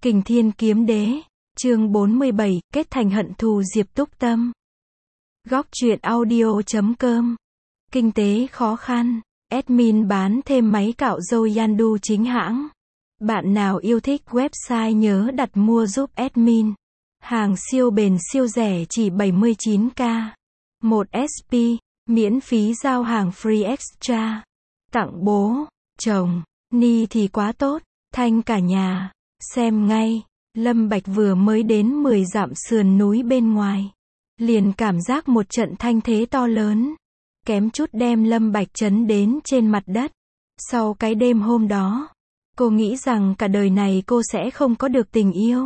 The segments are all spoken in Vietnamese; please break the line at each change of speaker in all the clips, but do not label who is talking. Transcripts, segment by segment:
Kình Thiên Kiếm Đế, chương 47, kết thành hận thù Diệp Túc Tâm. Góc truyện audio.com. Kinh tế khó khăn, admin bán thêm máy cạo râu Yandu chính hãng. Bạn nào yêu thích website nhớ đặt mua giúp admin. Hàng siêu bền siêu rẻ chỉ 79k. 1 SP, miễn phí giao hàng free extra. Tặng bố, chồng, ni thì quá tốt, thanh cả nhà. Xem ngay, Lâm Bạch vừa mới đến 10 dặm sườn núi bên ngoài. Liền cảm giác một trận thanh thế to lớn. Kém chút đem Lâm Bạch chấn đến trên mặt đất. Sau cái đêm hôm đó, cô nghĩ rằng cả đời này cô sẽ không có được tình yêu.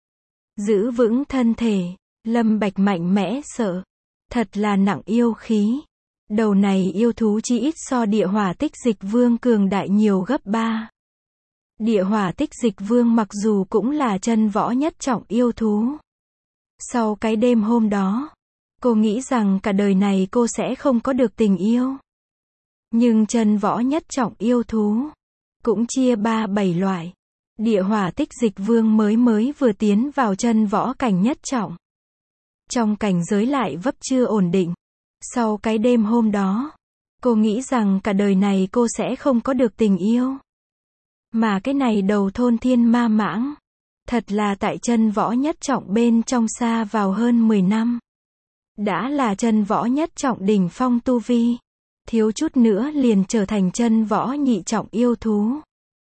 Giữ vững thân thể, Lâm Bạch mạnh mẽ sợ. Thật là nặng yêu khí. Đầu này yêu thú chỉ ít so địa hỏa tích dịch vương cường đại nhiều gấp 3. Địa hỏa tích dịch vương mặc dù cũng là chân võ nhất trọng yêu thú. Sau cái đêm hôm đó, cô nghĩ rằng cả đời này cô sẽ không có được tình yêu. Nhưng chân võ nhất trọng yêu thú cũng chia 3-7 loại. Địa hỏa tích dịch vương mới vừa tiến vào chân võ cảnh nhất trọng. Trong cảnh giới lại vấp chưa ổn định. Sau cái đêm hôm đó, cô nghĩ rằng cả đời này cô sẽ không có được tình yêu. Mà cái này đầu thôn thiên ma mãng, thật là tại chân võ nhất trọng bên trong xa vào hơn 10 năm. Đã là chân võ nhất trọng đỉnh phong tu vi. Thiếu chút nữa liền trở thành chân võ nhị trọng yêu thú.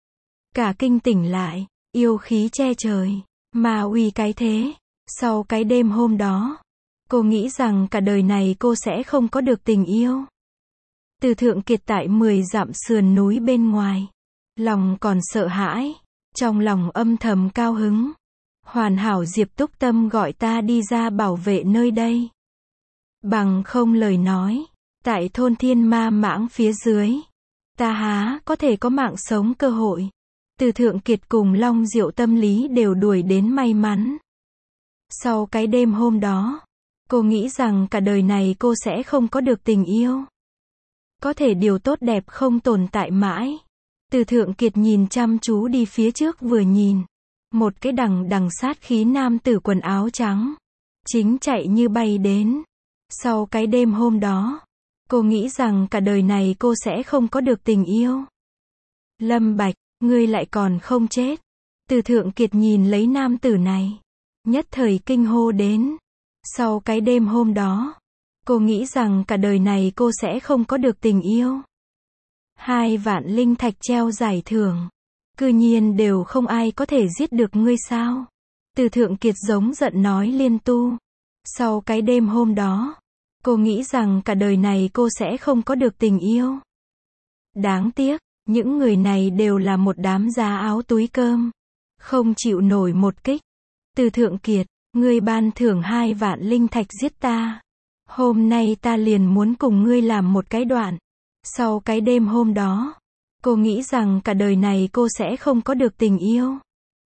Cả kinh tỉnh lại, yêu khí che trời, ma uy cái thế. Sau cái đêm hôm đó, cô nghĩ rằng cả đời này cô sẽ không có được tình yêu. Từ Thượng Kiệt tại 10 dặm sườn núi bên ngoài. Lòng còn sợ hãi, trong lòng âm thầm cao hứng. Hoàn hảo Diệp Túc Tâm gọi ta đi ra bảo vệ nơi đây. Bằng không lời nói, tại thôn thiên ma mãng phía dưới, ta há có thể có mạng sống cơ hội. Từ Thượng Kiệt cùng Long Diệu tâm lý đều đuổi đến may mắn. Sau cái đêm hôm đó, cô nghĩ rằng cả đời này cô sẽ không có được tình yêu. Có thể điều tốt đẹp không tồn tại mãi. Từ Thượng Kiệt nhìn chăm chú đi phía trước vừa nhìn. Một cái đằng sát khí nam tử quần áo trắng. Chính chạy như bay đến. Sau cái đêm hôm đó, cô nghĩ rằng cả đời này cô sẽ không có được tình yêu. Lâm Bạch, ngươi lại còn không chết. Từ Thượng Kiệt nhìn lấy nam tử này. Nhất thời kinh hô đến. Sau cái đêm hôm đó, cô nghĩ rằng cả đời này cô sẽ không có được tình yêu. 2 vạn linh thạch treo giải thưởng. Cư nhiên đều không ai có thể giết được ngươi sao? Từ Thượng Kiệt giống giận nói liên tu. Sau cái đêm hôm đó, cô nghĩ rằng cả đời này cô sẽ không có được tình yêu. Đáng tiếc, những người này đều là một đám giá áo túi cơm. Không chịu nổi một kích. Từ Thượng Kiệt, ngươi ban thưởng 2 vạn linh thạch giết ta. Hôm nay ta liền muốn cùng ngươi làm một cái đoạn. Sau cái đêm hôm đó, cô nghĩ rằng cả đời này cô sẽ không có được tình yêu.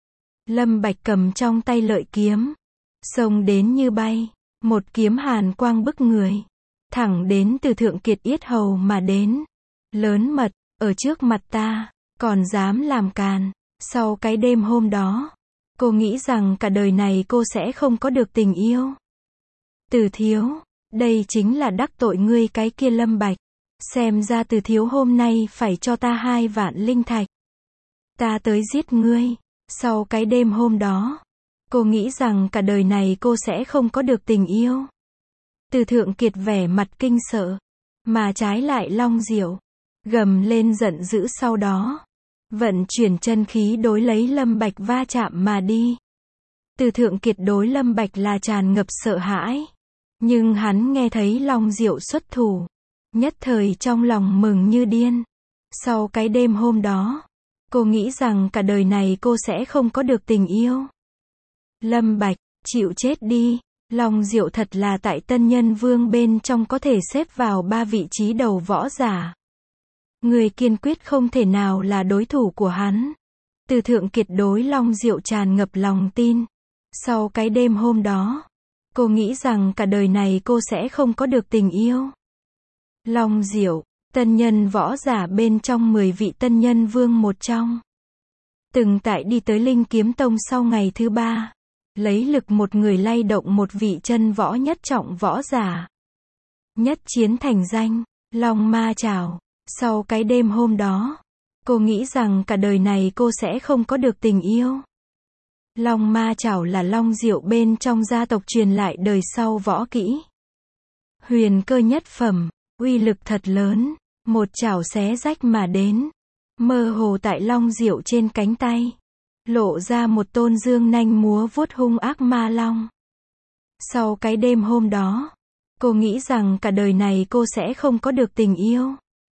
Lâm Bạch cầm trong tay lợi kiếm, xông đến như bay, một kiếm hàn quang bức người, thẳng đến Từ Thượng Kiệt yết hầu mà đến. Lớn mật, ở trước mặt ta, còn dám làm càn. Sau cái đêm hôm đó, cô nghĩ rằng cả đời này cô sẽ không có được tình yêu. Từ thiếu, đây chính là đắc tội ngươi cái kia Lâm Bạch. Xem ra Từ thiếu hôm nay phải cho ta 2 vạn linh thạch. Ta tới giết ngươi. Sau cái đêm hôm đó, cô nghĩ rằng cả đời này cô sẽ không có được tình yêu. Từ Thượng Kiệt vẻ mặt kinh sợ, mà trái lại Long Diệu gầm lên giận dữ, sau đó vận chuyển chân khí đối lấy Lâm Bạch va chạm mà đi. Từ Thượng Kiệt đối Lâm Bạch là tràn ngập sợ hãi, nhưng hắn nghe thấy Long Diệu xuất thủ, nhất thời trong lòng mừng như điên. Sau cái đêm hôm đó, cô nghĩ rằng cả đời này cô sẽ không có được tình yêu. Lâm Bạch, chịu chết đi. Long Diệu thật là tại Tân Nhân Vương bên trong có thể xếp vào 3 vị trí đầu võ giả. Người kiên quyết không thể nào là đối thủ của hắn. Từ Thượng Kiệt đối Long Diệu tràn ngập lòng tin. Sau cái đêm hôm đó, cô nghĩ rằng cả đời này cô sẽ không có được tình yêu. Long Diệu, tân nhân võ giả bên trong 10 vị Tân Nhân Vương một trong. Từng tại đi tới Linh Kiếm Tông sau ngày thứ 3. Lấy lực một người lay động một vị chân võ nhất trọng võ giả. Nhất chiến thành danh, Long Ma Chảo. Sau cái đêm hôm đó, cô nghĩ rằng cả đời này cô sẽ không có được tình yêu. Long Ma Chảo là long diệu bên trong gia tộc truyền lại đời sau võ kỹ. Huyền cơ nhất phẩm, uy lực thật lớn, một chảo xé rách mà đến. Mơ hồ tại long diệu trên cánh tay, lộ ra một tôn dương nanh múa vuốt hung ác ma long. Sau cái đêm hôm đó, cô nghĩ rằng cả đời này cô sẽ không có được tình yêu.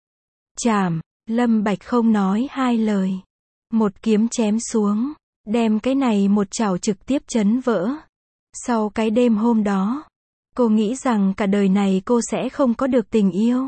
Chảm, Lâm Bạch không nói hai lời. Một kiếm chém xuống, đem cái này một chảo trực tiếp chấn vỡ. Sau cái đêm hôm đó, cô nghĩ rằng cả đời này cô sẽ không có được tình yêu.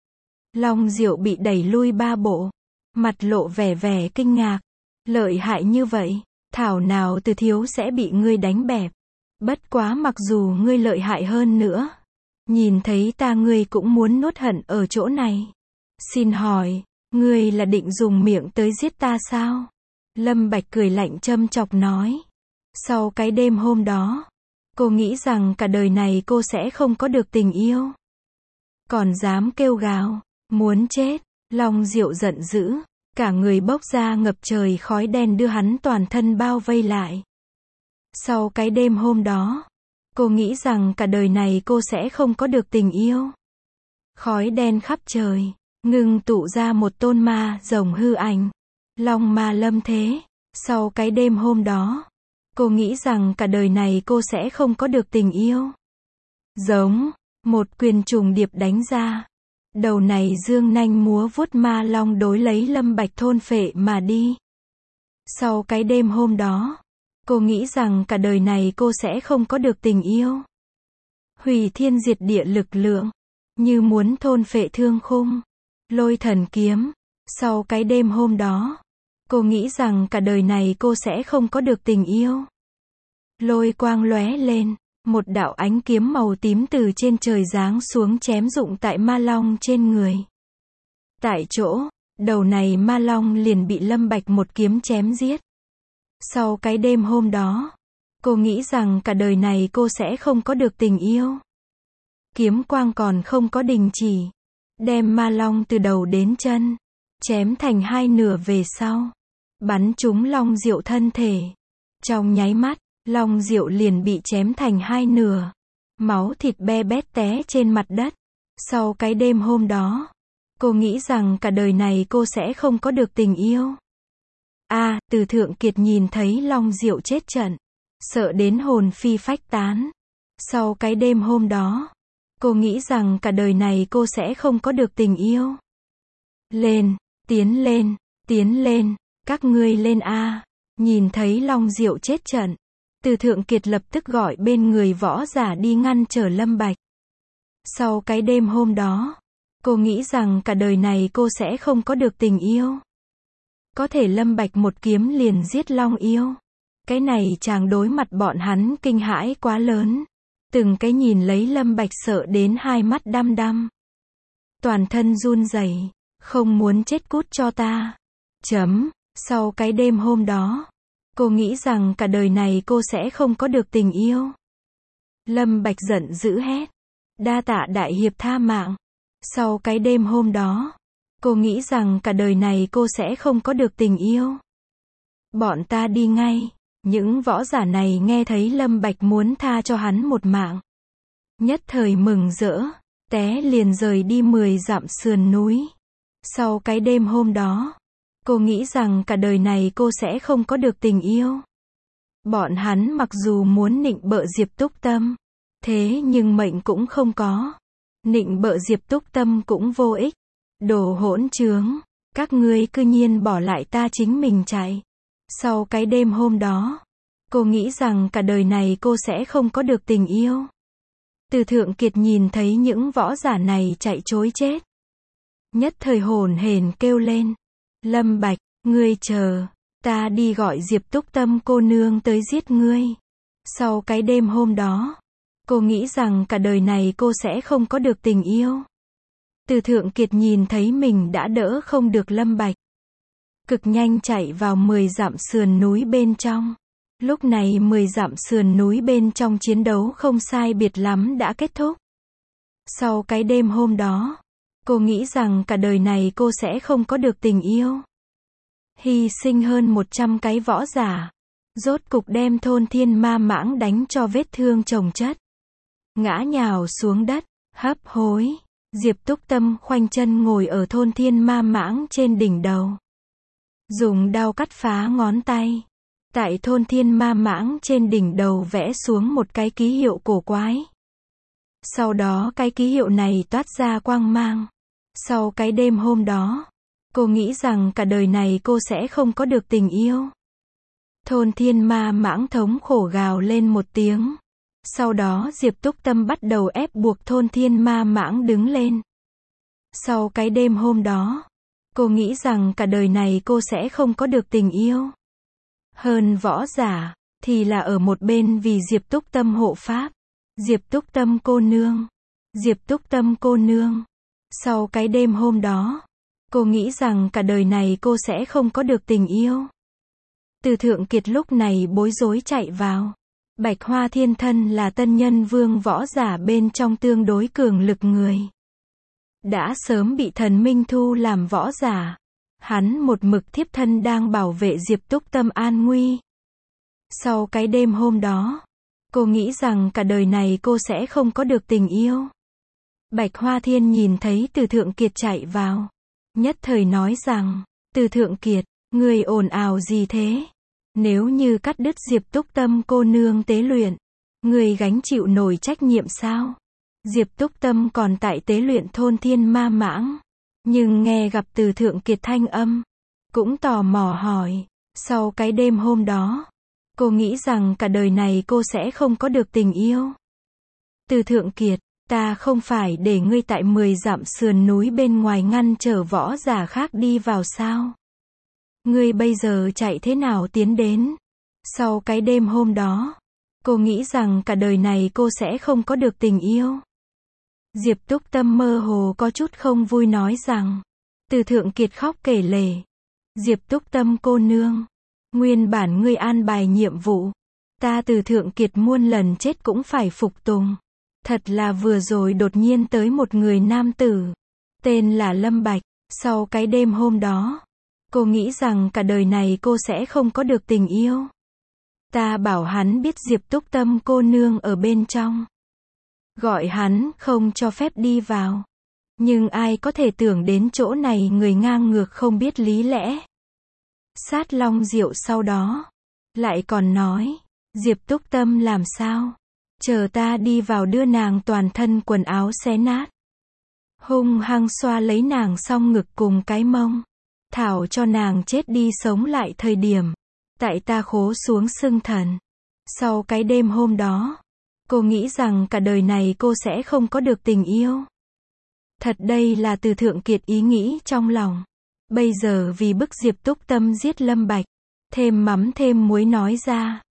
Long Diệu bị đẩy lui 3 bộ, mặt lộ vẻ vẻ kinh ngạc. Lợi hại như vậy, thảo nào Từ thiếu sẽ bị ngươi đánh bẹp. Bất quá mặc dù ngươi lợi hại hơn nữa, nhìn thấy ta ngươi cũng muốn nuốt hận ở chỗ này. Xin hỏi, ngươi là định dùng miệng tới giết ta sao? Lâm Bạch cười lạnh châm chọc nói. Sau cái đêm hôm đó, cô nghĩ rằng cả đời này cô sẽ không có được tình yêu. Còn dám kêu gào, muốn chết. Long Diệu giận dữ, cả người bốc ra ngập trời khói đen đưa hắn toàn thân bao vây lại. Sau cái đêm hôm đó, cô nghĩ rằng cả đời này cô sẽ không có được tình yêu. Khói đen khắp trời, ngưng tụ ra một tôn ma rồng hư ảnh. Long ma lâm thế. Sau cái đêm hôm đó, cô nghĩ rằng cả đời này cô sẽ không có được tình yêu. Giống, một quyền trùng điệp đánh ra. Đầu này dương nanh múa vuốt ma long đối lấy Lâm Bạch thôn phệ mà đi. Sau cái đêm hôm đó, cô nghĩ rằng cả đời này cô sẽ không có được tình yêu. Hủy thiên diệt địa lực lượng, như muốn thôn phệ thương khung. Lôi thần kiếm. Sau cái đêm hôm đó, cô nghĩ rằng cả đời này cô sẽ không có được tình yêu. Lôi quang lóe lên, một đạo ánh kiếm màu tím từ trên trời giáng xuống chém rụng tại ma long trên người. Tại chỗ, đầu này ma long liền bị Lâm Bạch một kiếm chém giết. Sau cái đêm hôm đó, cô nghĩ rằng cả đời này cô sẽ không có được tình yêu. Kiếm quang còn không có đình chỉ, đem ma long từ đầu đến chân chém thành 2 nửa về sau, bắn trúng Long Diệu thân thể. Trong nháy mắt, Long Diệu liền bị chém thành 2 nửa, máu thịt be bét té trên mặt đất. Sau cái đêm hôm đó, cô nghĩ rằng cả đời này cô sẽ không có được tình yêu. Từ Thượng Kiệt nhìn thấy Long Diệu chết trận, sợ đến hồn phi phách tán. Sau cái đêm hôm đó, cô nghĩ rằng cả đời này cô sẽ không có được tình yêu. Lên, tiến lên, các ngươi lên a. Nhìn thấy Long Diệu chết trận, Từ Thượng Kiệt lập tức gọi bên người võ giả đi ngăn trở Lâm Bạch. Sau cái đêm hôm đó, cô nghĩ rằng cả đời này cô sẽ không có được tình yêu. Có thể Lâm Bạch một kiếm liền giết Long yêu. Cái này chàng đối mặt bọn hắn kinh hãi quá lớn. Từng cái nhìn lấy Lâm Bạch sợ đến hai mắt đăm đăm. Toàn thân run rẩy, không muốn chết cút cho ta. Sau cái đêm hôm đó, cô nghĩ rằng cả đời này cô sẽ không có được tình yêu. Lâm Bạch giận dữ hét. Đa tạ đại hiệp tha mạng. Sau cái đêm hôm đó, cô nghĩ rằng cả đời này cô sẽ không có được tình yêu. Bọn ta đi ngay. Những võ giả này nghe thấy Lâm Bạch muốn tha cho hắn một mạng, nhất thời mừng rỡ, té liền rời đi 10 dặm sườn núi. Sau cái đêm hôm đó, cô nghĩ rằng cả đời này cô sẽ không có được tình yêu. Bọn hắn mặc dù muốn nịnh bợ Diệp Túc Tâm, thế nhưng mệnh cũng không có. Nịnh bợ Diệp Túc Tâm cũng vô ích. Đồ hỗn trướng, các ngươi cư nhiên bỏ lại ta chính mình chạy. Sau cái đêm hôm đó, cô nghĩ rằng cả đời này cô sẽ không có được tình yêu. Từ Thượng Kiệt nhìn thấy những võ giả này chạy trối chết, nhất thời hồn hển kêu lên. Lâm Bạch, ngươi chờ, ta đi gọi Diệp Túc Tâm cô nương tới giết ngươi. Sau cái đêm hôm đó, cô nghĩ rằng cả đời này cô sẽ không có được tình yêu. Từ Thượng Kiệt nhìn thấy mình đã đỡ không được Lâm Bạch, cực nhanh chạy vào 10 dặm sườn núi bên trong. Lúc này 10 dặm sườn núi bên trong chiến đấu không sai biệt lắm đã kết thúc. Sau cái đêm hôm đó, cô nghĩ rằng cả đời này cô sẽ không có được tình yêu. Hy sinh hơn 100 cái võ giả, rốt cục đem thôn Thiên Ma Mãng đánh cho vết thương chồng chất. Ngã nhào xuống đất, hấp hối. Diệp Túc Tâm khoanh chân ngồi ở thôn Thiên Ma Mãng trên đỉnh đầu. Dùng đao cắt phá ngón tay. Tại thôn Thiên Ma Mãng trên đỉnh đầu vẽ xuống một cái ký hiệu cổ quái. Sau đó cái ký hiệu này toát ra quang mang. Sau cái đêm hôm đó, cô nghĩ rằng cả đời này cô sẽ không có được tình yêu. Thôn Thiên Ma Mãng thống khổ gào lên một tiếng. Sau đó Diệp Túc Tâm bắt đầu ép buộc thôn Thiên Ma Mãng đứng lên. Sau cái đêm hôm đó, cô nghĩ rằng cả đời này cô sẽ không có được tình yêu. Hơn võ giả, thì là ở một bên vì Diệp Túc Tâm hộ pháp. Diệp Túc Tâm cô nương. Diệp Túc Tâm cô nương. Sau cái đêm hôm đó, cô nghĩ rằng cả đời này cô sẽ không có được tình yêu. Từ Thượng Kiệt lúc này bối rối chạy vào. Bạch Hoa Thiên thân là tân nhân vương võ giả bên trong tương đối cường lực người. Đã sớm bị thần Minh thu làm võ giả. Hắn một mực thiếp thân đang bảo vệ Diệp Túc Tâm an nguy. Sau cái đêm hôm đó, cô nghĩ rằng cả đời này cô sẽ không có được tình yêu. Bạch Hoa Thiên nhìn thấy Từ Thượng Kiệt chạy vào. Nhất thời nói rằng, Từ Thượng Kiệt, người ồn ào gì thế? Nếu như cắt đứt Diệp Túc Tâm cô nương tế luyện, người gánh chịu nổi trách nhiệm sao? Diệp Túc Tâm còn tại tế luyện thôn Thiên Ma Mãng. Nhưng nghe gặp Từ Thượng Kiệt thanh âm, cũng tò mò hỏi. Sau cái đêm hôm đó, cô nghĩ rằng cả đời này cô sẽ không có được tình yêu. Từ Thượng Kiệt, ta không phải để ngươi tại 10 dặm sườn núi bên ngoài ngăn trở võ giả khác đi vào sao? Ngươi bây giờ chạy thế nào tiến đến? Sau cái đêm hôm đó, cô nghĩ rằng cả đời này cô sẽ không có được tình yêu. Diệp Túc Tâm mơ hồ có chút không vui nói rằng. Từ Thượng Kiệt khóc kể lể. Diệp Túc Tâm cô nương. Nguyên bản ngươi an bài nhiệm vụ. Ta Từ Thượng Kiệt muôn lần chết cũng phải phục tùng. Thật là vừa rồi đột nhiên tới một người nam tử. Tên là Lâm Bạch. Sau cái đêm hôm đó, cô nghĩ rằng cả đời này cô sẽ không có được tình yêu. Ta bảo hắn biết Diệp Túc Tâm cô nương ở bên trong. Gọi hắn không cho phép đi vào. Nhưng ai có thể tưởng đến chỗ này người ngang ngược không biết lý lẽ. Sát Long Diệu sau đó lại còn nói, Diệp Túc Tâm làm sao? Chờ ta đi vào đưa nàng toàn thân quần áo xé nát. Hung hăng xoa lấy nàng song ngực cùng cái mông. Thảo cho nàng chết đi sống lại thời điểm. Tại ta khố xuống xưng thần. Sau cái đêm hôm đó, cô nghĩ rằng cả đời này cô sẽ không có được tình yêu. Thật đây là Từ Thượng Kiệt ý nghĩ trong lòng. Bây giờ vì bức Diệp Túc Tâm giết Lâm Bạch. Thêm mắm thêm muối nói ra.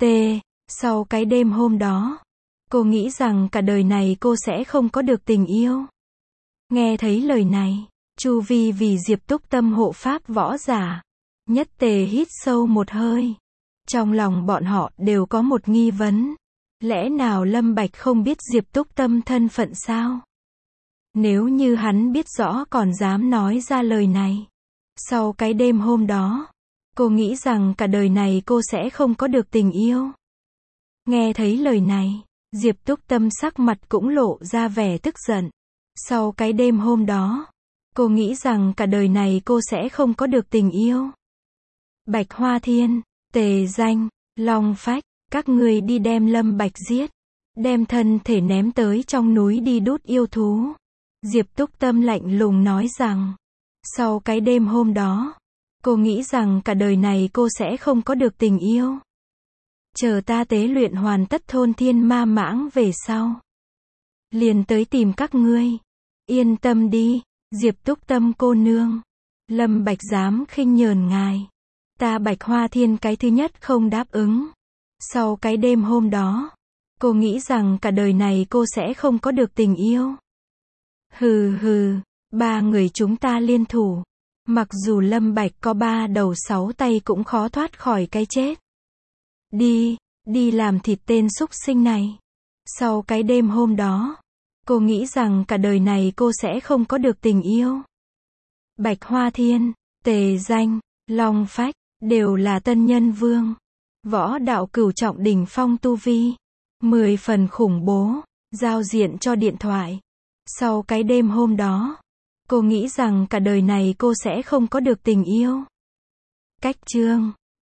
Sau cái đêm hôm đó, cô nghĩ rằng cả đời này cô sẽ không có được tình yêu. Nghe thấy lời này, chu vi vì Diệp Túc Tâm hộ pháp võ giả. Nhất tề hít sâu một hơi. Trong lòng bọn họ đều có một nghi vấn. Lẽ nào Lâm Bạch không biết Diệp Túc Tâm thân phận sao? Nếu như hắn biết rõ còn dám nói ra lời này. Sau cái đêm hôm đó, cô nghĩ rằng cả đời này cô sẽ không có được tình yêu. Nghe thấy lời này, Diệp Túc Tâm sắc mặt cũng lộ ra vẻ tức giận. Sau cái đêm hôm đó, cô nghĩ rằng cả đời này cô sẽ không có được tình yêu. Bạch Hoa Thiên, Tề Danh, Long Phách, các người đi đem Lâm Bạch giết. Đem thân thể ném tới trong núi đi đút yêu thú. Diệp Túc Tâm lạnh lùng nói rằng. Sau cái đêm hôm đó, cô nghĩ rằng cả đời này cô sẽ không có được tình yêu. Chờ ta tế luyện hoàn tất thôn Thiên Ma Mãng về sau. Liền tới tìm các ngươi. Yên tâm đi, Diệp Túc Tâm cô nương. Lâm Bạch dám khinh nhờn ngài. Ta Bạch Hoa Thiên cái thứ nhất không đáp ứng. Sau cái đêm hôm đó, cô nghĩ rằng cả đời này cô sẽ không có được tình yêu. Hừ hừ, ba người chúng ta liên thủ. Mặc dù Lâm Bạch có 3 đầu 6 tay cũng khó thoát khỏi cái chết. Đi làm thịt tên súc sinh này. Sau cái đêm hôm đó, cô nghĩ rằng cả đời này cô sẽ không có được tình yêu. Bạch Hoa Thiên, Tề Danh, Long Phách, đều là tân nhân vương. Võ đạo cửu trọng đỉnh phong tu vi. 10 phần khủng bố, giao diện cho điện thoại. Sau cái đêm hôm đó, cô nghĩ rằng cả đời này cô sẽ không có được tình yêu. Cách chương